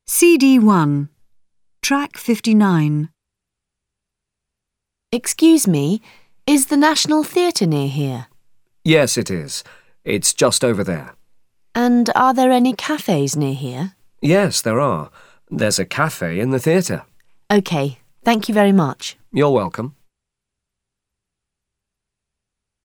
CD1, Track 59. Excuse me, is the National Theatre near here? Yes, it is. It's just over there. And are there any cafes near here? Yes, there are. There's a cafe in the theatre. OK, thank you very much. You're welcome.